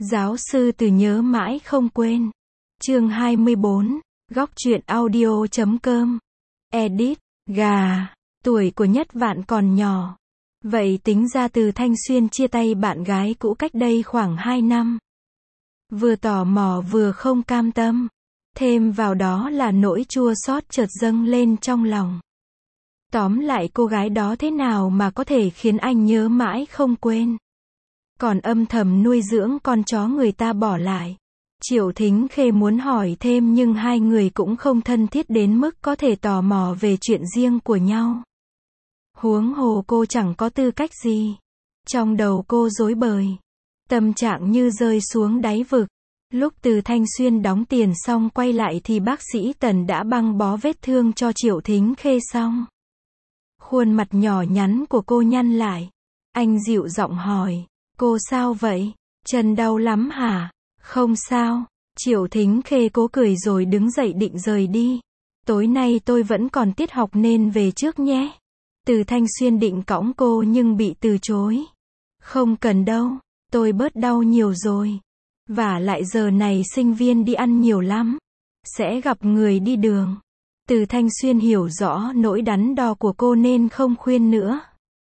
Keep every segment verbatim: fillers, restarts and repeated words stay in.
Giáo sư Từ nhớ mãi không quên. Chương hai mươi bốn, góc truyện audio chấm com. Edit, gà, tuổi của Nhất Vạn còn nhỏ. Vậy tính ra Từ Thanh Xuyên chia tay bạn gái cũ cách đây khoảng hai năm. Vừa tò mò vừa không cam tâm. Thêm vào đó là nỗi chua xót chợt dâng lên trong lòng. Tóm lại cô gái đó thế nào mà có thể khiến anh nhớ mãi không quên. Còn âm thầm nuôi dưỡng con chó người ta bỏ lại. Triệu Thính Khê muốn hỏi thêm nhưng hai người cũng không thân thiết đến mức có thể tò mò về chuyện riêng của nhau. Huống hồ cô chẳng có tư cách gì. Trong đầu cô rối bời. Tâm trạng như rơi xuống đáy vực. Lúc Từ Thanh Xuyên đóng tiền xong quay lại thì bác sĩ Tần đã băng bó vết thương cho Triệu Thính Khê xong. Khuôn mặt nhỏ nhắn của cô nhăn lại. Anh dịu giọng hỏi. Cô sao vậy? Chân đau lắm hả? Không sao. Triệu Thính Khê cố cười rồi đứng dậy định rời đi. Tối nay tôi vẫn còn tiết học nên về trước nhé. Từ Thanh Xuyên định cõng cô nhưng bị từ chối. Không cần đâu, tôi bớt đau nhiều rồi. Vả lại giờ này sinh viên đi ăn nhiều lắm. Sẽ gặp người đi đường. Từ Thanh Xuyên hiểu rõ nỗi đắn đo của cô nên không khuyên nữa.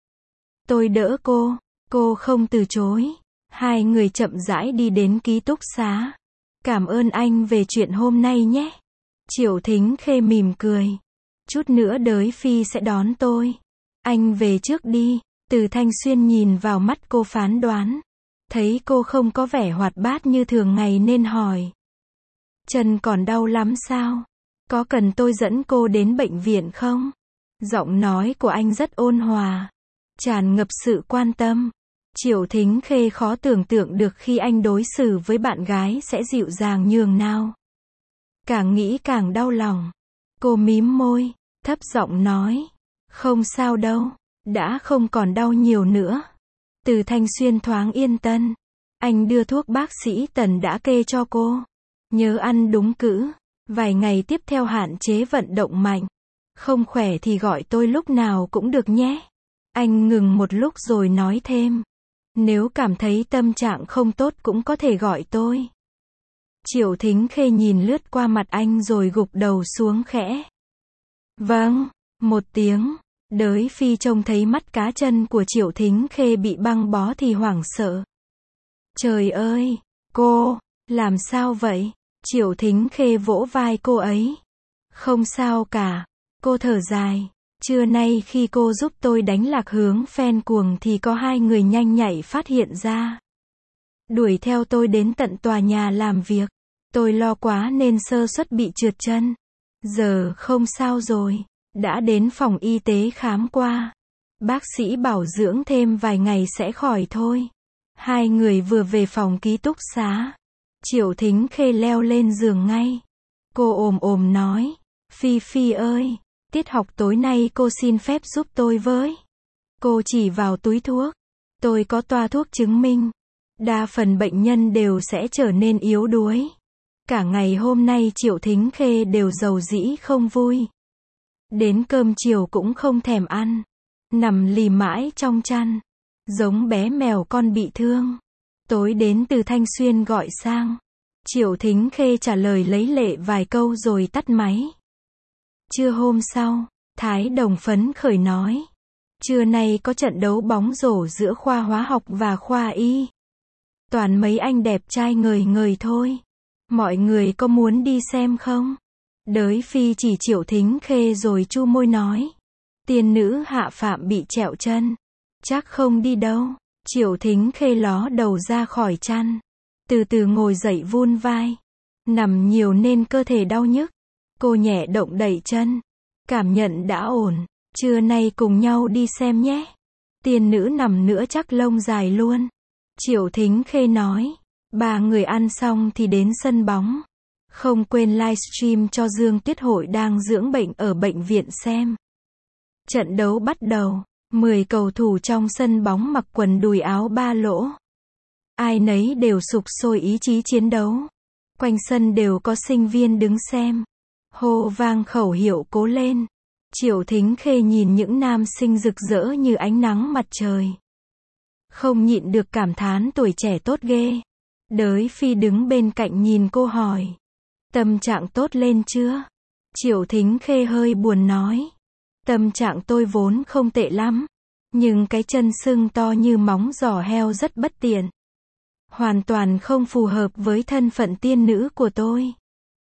Tôi đỡ cô, cô không từ chối. Hai người chậm rãi đi đến ký túc xá. Cảm ơn anh về chuyện hôm nay nhé. Triệu Thính Khê mỉm cười. Chút nữa đới Phi sẽ đón tôi. Anh về trước đi. Từ Thanh Xuyên nhìn vào mắt cô phán đoán. Thấy cô không có vẻ hoạt bát như thường ngày nên hỏi. Chân còn đau lắm sao? Có cần tôi dẫn cô đến bệnh viện không? Giọng nói của anh rất ôn hòa. Tràn ngập sự quan tâm. Triệu Thính Khê khó tưởng tượng được khi anh đối xử với bạn gái sẽ dịu dàng nhường nào. Càng nghĩ càng đau lòng. Cô mím môi, thấp giọng nói. Không sao đâu, đã không còn đau nhiều nữa. Từ Thanh Xuyên thoáng yên tâm. Anh đưa thuốc bác sĩ Tần đã kê cho cô. Nhớ ăn đúng cữ. Vài ngày tiếp theo hạn chế vận động mạnh. Không khỏe thì gọi tôi lúc nào cũng được nhé. Anh ngừng một lúc rồi nói thêm. Nếu cảm thấy tâm trạng không tốt cũng có thể gọi tôi. Triệu Thính Khê nhìn lướt qua mặt anh rồi gục đầu xuống khẽ. Vâng, một tiếng. Đới Phi trông thấy mắt cá chân của Triệu Thính Khê bị băng bó thì hoảng sợ. Trời ơi, cô, làm sao vậy? Triệu Thính Khê vỗ vai cô ấy. Không sao cả. Cô thở dài. Trưa nay khi cô giúp tôi đánh lạc hướng phen cuồng thì có hai người nhanh nhạy phát hiện ra. Đuổi theo tôi đến tận tòa nhà làm việc. Tôi lo quá nên sơ suất bị trượt chân. Giờ không sao rồi. Đã đến phòng y tế khám qua. Bác sĩ bảo dưỡng thêm vài ngày sẽ khỏi thôi. Hai người vừa về phòng ký túc xá. Triệu Thính Khê leo lên giường ngay. Cô ồm ồm nói. Phi Phi ơi. Tiết học tối nay cô xin phép giúp tôi với. Cô chỉ vào túi thuốc. Tôi có toa thuốc chứng minh. Đa phần bệnh nhân đều sẽ trở nên yếu đuối. Cả ngày hôm nay Triệu Thính Khê đều rầu rĩ không vui. Đến cơm chiều cũng không thèm ăn. Nằm lì mãi trong chăn. Giống bé mèo con bị thương. Tối đến Từ Thanh Xuyên gọi sang. Triệu Thính Khê trả lời lấy lệ vài câu rồi tắt máy. Trưa hôm sau, Thái Đồng phấn khởi nói. Trưa nay có trận đấu bóng rổ giữa khoa hóa học và khoa y. Toàn mấy anh đẹp trai ngời ngời thôi. Mọi người có muốn đi xem không? Đới Phi chỉ Triệu Thính Khê rồi chu môi nói. Tiên nữ Hạ Phạm bị trẹo chân. Chắc không đi đâu. Triệu Thính Khê ló đầu ra khỏi chăn. Từ từ ngồi dậy vun vai. Nằm nhiều nên cơ thể đau nhức. Cô nhẹ động đẩy chân. Cảm nhận đã ổn. Trưa nay cùng nhau đi xem nhé. Tiên nữ nằm nữa chắc lông dài luôn. Triệu Thính Khê nói. Ba người ăn xong thì đến sân bóng. Không quên livestream cho Dương Tuyết Hội đang dưỡng bệnh ở bệnh viện xem. Trận đấu bắt đầu. mười cầu thủ trong sân bóng mặc quần đùi áo ba lỗ. Ai nấy đều sục sôi ý chí chiến đấu. Quanh sân đều có sinh viên đứng xem. Hô vang khẩu hiệu cố lên. Triệu Thính Khê nhìn những nam sinh rực rỡ như ánh nắng mặt trời. Không nhịn được cảm thán tuổi trẻ tốt ghê. Đới Phi đứng bên cạnh nhìn cô hỏi. Tâm trạng tốt lên chưa? Triệu Thính Khê hơi buồn nói. Tâm trạng tôi vốn không tệ lắm. Nhưng cái chân sưng to như móng giò heo rất bất tiện. Hoàn toàn không phù hợp với thân phận tiên nữ của tôi.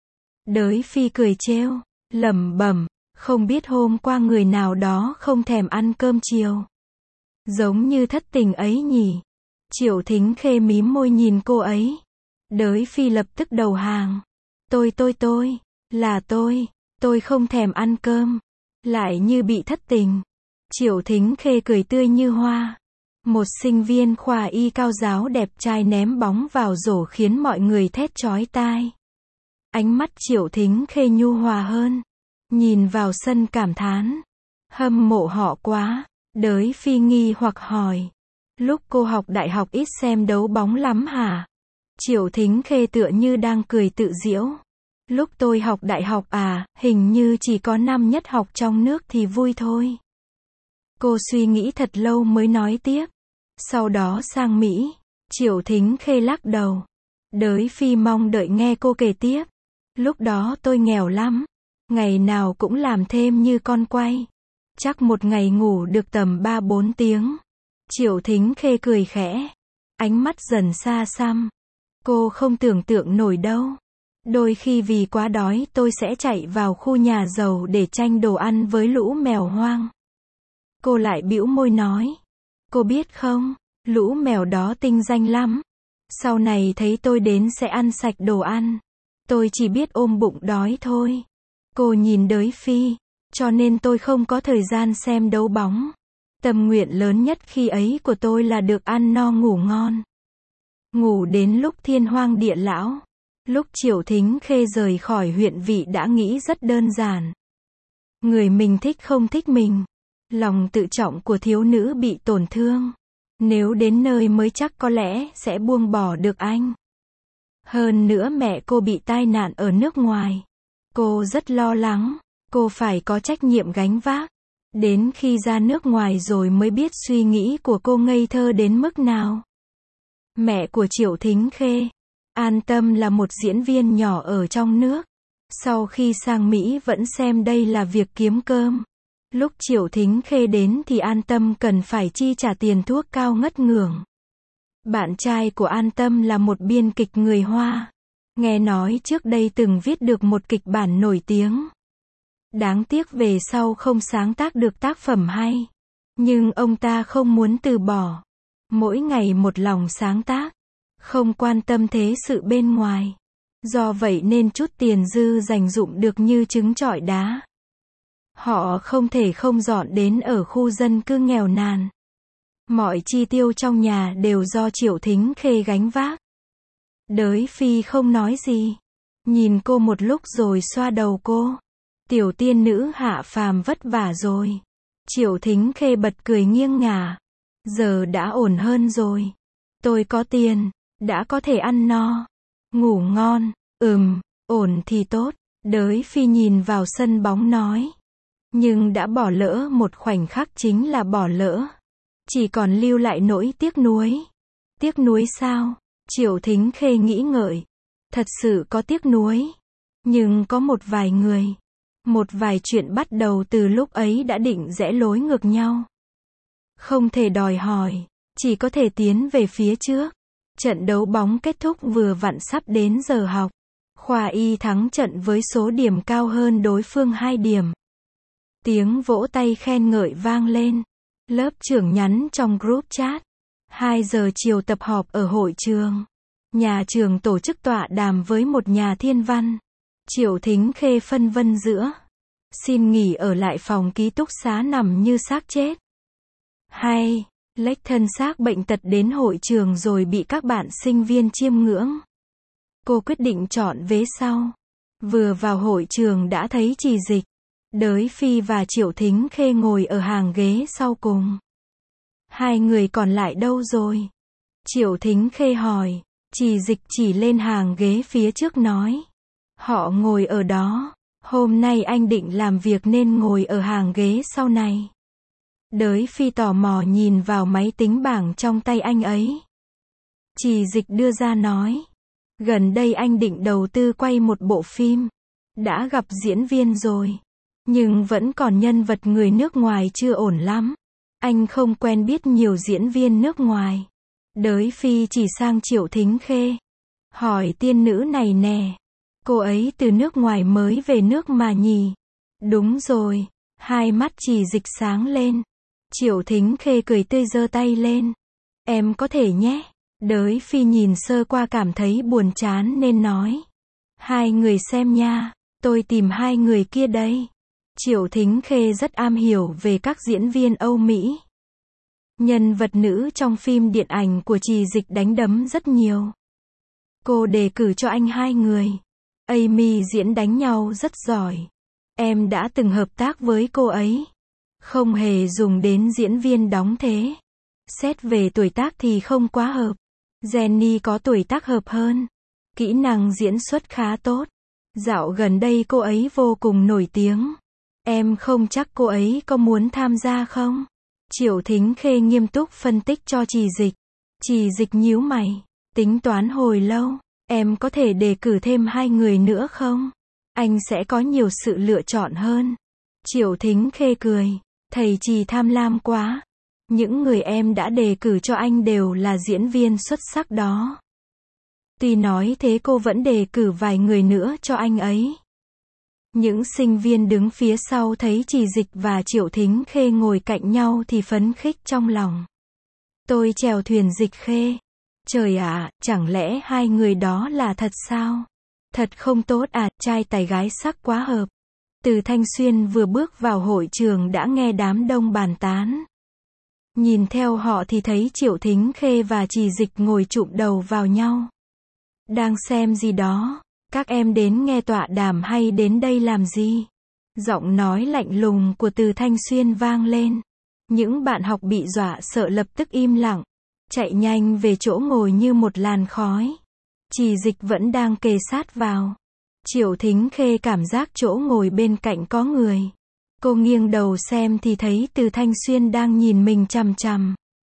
Đới Phi cười trêu, lẩm bẩm, không biết hôm qua người nào đó không thèm ăn cơm chiều. Giống như thất tình ấy nhỉ. Triệu Thính Khê mím môi nhìn cô ấy. Đới Phi lập tức đầu hàng. Tôi tôi tôi, là tôi, tôi không thèm ăn cơm. Lại như bị thất tình. Triệu Thính Khê cười tươi như hoa. Một sinh viên khoa y cao giáo đẹp trai ném bóng vào rổ khiến mọi người thét chói tai. Ánh mắt Triệu Thính Khê nhu hòa hơn. Nhìn vào sân cảm thán. Hâm mộ họ quá. Đới Phi nghi hoặc hỏi. Lúc cô học đại học ít xem đấu bóng lắm hả? Triệu Thính Khê tựa như đang cười tự giễu. Lúc tôi học đại học à, hình như chỉ có năm nhất học trong nước thì vui thôi. Cô suy nghĩ thật lâu mới nói tiếp. Sau đó sang Mỹ. Triệu Thính Khê lắc đầu. Đới Phi mong đợi nghe cô kể tiếp. Lúc đó tôi nghèo lắm. Ngày nào cũng làm thêm như con quay. Chắc một ngày ngủ được tầm ba bốn tiếng. Triệu Thính Khê cười khẽ. Ánh mắt dần xa xăm. Cô không tưởng tượng nổi đâu. Đôi khi vì quá đói tôi sẽ chạy vào khu nhà giàu để tranh đồ ăn với lũ mèo hoang. Cô lại bĩu môi nói. Cô biết không, lũ mèo đó tinh danh lắm. Sau này thấy tôi đến sẽ ăn sạch đồ ăn. Tôi chỉ biết ôm bụng đói thôi. Cô nhìn Đới Phi. Cho nên tôi không có thời gian xem đấu bóng. Tâm nguyện lớn nhất khi ấy của tôi là được ăn no ngủ ngon. Ngủ đến lúc thiên hoang địa lão. Lúc Triệu Thính Khê rời khỏi huyện vị đã nghĩ rất đơn giản. Người mình thích không thích mình. Lòng tự trọng của thiếu nữ bị tổn thương. Nếu đến nơi mới chắc có lẽ sẽ buông bỏ được anh. Hơn nữa mẹ cô bị tai nạn ở nước ngoài. Cô rất lo lắng. Cô phải có trách nhiệm gánh vác. Đến khi ra nước ngoài rồi mới biết suy nghĩ của cô ngây thơ đến mức nào. Mẹ của Triệu Thính Khê, An Tâm là một diễn viên nhỏ ở trong nước. Sau khi sang Mỹ vẫn xem đây là việc kiếm cơm. Lúc Triệu Thính Khê đến thì An Tâm cần phải chi trả tiền thuốc cao ngất ngưởng. Bạn trai của An Tâm là một biên kịch người Hoa. Nghe nói trước đây từng viết được một kịch bản nổi tiếng. Đáng tiếc về sau không sáng tác được tác phẩm hay. Nhưng ông ta không muốn từ bỏ. Mỗi ngày một lòng sáng tác. Không quan tâm thế sự bên ngoài. Do vậy nên chút tiền dư dành dụm được như trứng trọi đá. Họ không thể không dọn đến ở khu dân cư nghèo nàn. Mọi chi tiêu trong nhà đều do Triệu Thính Khê gánh vác. Đới Phi không nói gì. Nhìn cô một lúc rồi xoa đầu cô. Tiểu tiên nữ hạ phàm vất vả rồi. Triệu Thính Khê bật cười nghiêng ngả. Giờ đã ổn hơn rồi. Tôi có tiền, đã có thể ăn no. Ngủ ngon, ừm, ổn thì tốt. Đới Phi nhìn vào sân bóng nói. Nhưng đã bỏ lỡ một khoảnh khắc chính là bỏ lỡ. Chỉ còn lưu lại nỗi tiếc nuối. Tiếc nuối sao? Triệu Thính Khê nghĩ ngợi. Thật sự có tiếc nuối. Nhưng có một vài người. Một vài chuyện bắt đầu từ lúc ấy đã định rẽ lối ngược nhau. Không thể đòi hỏi. Chỉ có thể tiến về phía trước. Trận đấu bóng kết thúc vừa vặn sắp đến giờ học. Khoa y thắng trận với số điểm cao hơn đối phương hai điểm. Tiếng vỗ tay khen ngợi vang lên. Lớp trưởng nhắn trong group chat. hai giờ chiều tập họp ở hội trường. Nhà trường tổ chức tọa đàm với một nhà thiên văn. Triệu Thính Khê phân vân giữa. Xin nghỉ ở lại phòng ký túc xá nằm như xác chết. Hay, lếch thân xác bệnh tật đến hội trường rồi bị các bạn sinh viên chiêm ngưỡng. Cô quyết định chọn vế sau. Vừa vào hội trường đã thấy Trì Dịch, Đới Phi và Triệu Thính Khê ngồi ở hàng ghế sau cùng. Hai người còn lại đâu rồi? Triệu Thính Khê hỏi. Trì Dịch chỉ lên hàng ghế phía trước nói. Họ ngồi ở đó. Hôm nay anh định làm việc nên ngồi ở hàng ghế sau này. Đới Phi tò mò nhìn vào máy tính bảng trong tay anh ấy. Trì Dịch đưa ra nói. Gần đây anh định đầu tư quay một bộ phim. Đã gặp diễn viên rồi. Nhưng vẫn còn nhân vật người nước ngoài chưa ổn lắm. Anh không quen biết nhiều diễn viên nước ngoài. Đới Phi chỉ sang Triệu Thính Khê. Hỏi tiên nữ này nè. Cô ấy từ nước ngoài mới về nước mà nhỉ? Đúng rồi. Hai mắt Chỉ Dịch sáng lên. Triệu Thính Khê cười tươi giơ tay lên. Em có thể nhé. Đới Phi nhìn sơ qua cảm thấy buồn chán nên nói. Hai người xem nha. Tôi tìm hai người kia đây. Triệu Thính Khê rất am hiểu về các diễn viên Âu Mỹ. Nhân vật nữ trong phim điện ảnh của Chỉ Dịch đánh đấm rất nhiều. Cô đề cử cho anh hai người. Amy diễn đánh nhau rất giỏi. Em đã từng hợp tác với cô ấy. Không hề dùng đến diễn viên đóng thế. Xét về tuổi tác thì không quá hợp. Jenny có tuổi tác hợp hơn. Kỹ năng diễn xuất khá tốt. Dạo gần đây cô ấy vô cùng nổi tiếng. Em không chắc cô ấy có muốn tham gia không? Triệu Thính Khê nghiêm túc phân tích cho Chỉ Dịch. Chỉ Dịch nhíu mày. Tính toán hồi lâu. Em có thể đề cử thêm hai người nữa không? Anh sẽ có nhiều sự lựa chọn hơn. Triệu Thính Khê cười. Thầy Trì tham lam quá. Những người em đã đề cử cho anh đều là diễn viên xuất sắc đó. Tuy nói thế cô vẫn đề cử vài người nữa cho anh ấy. Những sinh viên đứng phía sau thấy Chỉ Dịch và Triệu Thính Khê ngồi cạnh nhau thì phấn khích trong lòng. Tôi chèo thuyền Dịch Khê. Trời ạ, chẳng lẽ hai người đó là thật sao? Thật không tốt à, trai tài gái sắc quá hợp. Từ Thanh Xuyên vừa bước vào hội trường đã nghe đám đông bàn tán. Nhìn theo họ thì thấy Triệu Thính Khê và Chỉ Dịch ngồi chụm đầu vào nhau. Đang xem gì đó? Các em đến nghe tọa đàm hay đến đây làm gì? Giọng nói lạnh lùng của Từ Thanh Xuyên vang lên. Những bạn học bị dọa sợ lập tức im lặng. Chạy nhanh về chỗ ngồi như một làn khói. Chỉ Dịch vẫn đang kề sát vào. Triệu Thính Khê cảm giác chỗ ngồi bên cạnh có người. Cô nghiêng đầu xem thì thấy Từ Thanh Xuyên đang nhìn mình chằm chằm.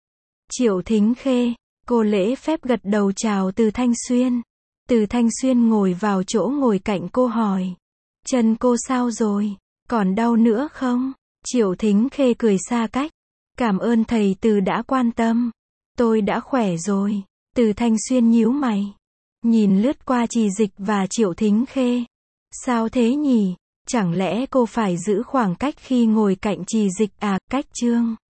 Triệu Thính Khê, cô lễ phép gật đầu chào Từ Thanh Xuyên. Từ Thanh Xuyên ngồi vào chỗ ngồi cạnh cô hỏi. Chân cô sao rồi? Còn đau nữa không? Triệu Thính Khê cười xa cách. Cảm ơn thầy Từ đã quan tâm. Tôi đã khỏe rồi. Từ Thanh Xuyên nhíu mày. Nhìn lướt qua Chỉ Dịch và Triệu Thính Khê. Sao thế nhỉ? Chẳng lẽ cô phải giữ khoảng cách khi ngồi cạnh Chỉ Dịch à? Cách chương